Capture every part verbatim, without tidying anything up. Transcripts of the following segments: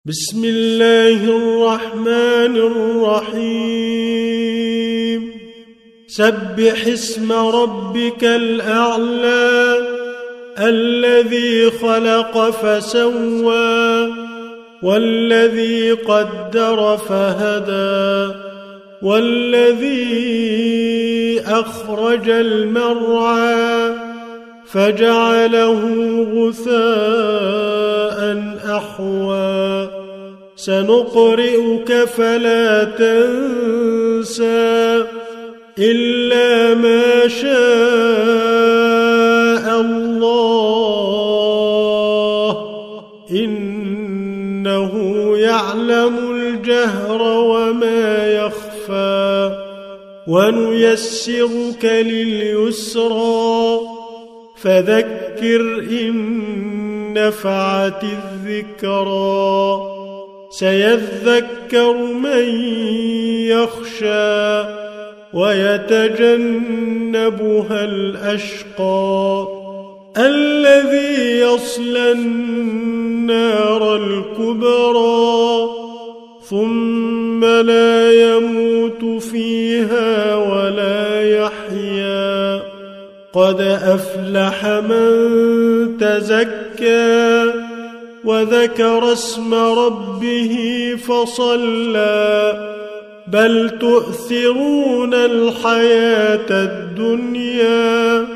بسم الله الرحمن الرحيم سبح اسم ربك الأعلى الذي خلق فسوى والذي قدر فهدى والذي أخرج المرعى فجعله غثاء أحوى سنقرئك فلا تنسى إلا ما شاء الله إنه يعلم الجهر وما يخفى ونيسرك لليسرى فذكر إن نفعت الذكرى سيذكر من يخشى ويتجنبها الأشقى الذي يصلى النار الكبرى ثم لا يموت فيها ولا يحيا قد أفلح من تزكى وذكر اسم ربه فصلى بل تؤثرون الحياة الدنيا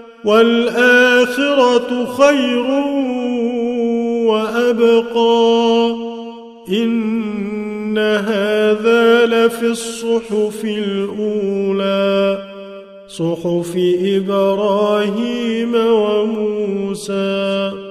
والآخرة خير وأبقى إن هذا لفي الصحف الأولى صحف إبراهيم وموسى.